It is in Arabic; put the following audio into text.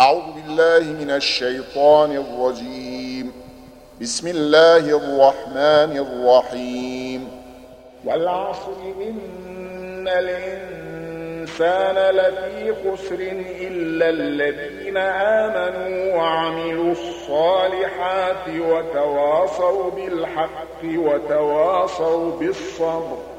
أعوذ بالله من الشيطان الرجيم. بسم الله الرحمن الرحيم. والعصر إن الإنسان لفي خسر إلا الذين آمنوا وعملوا الصالحات وتواصوا بالحق وتواصوا بالصبر.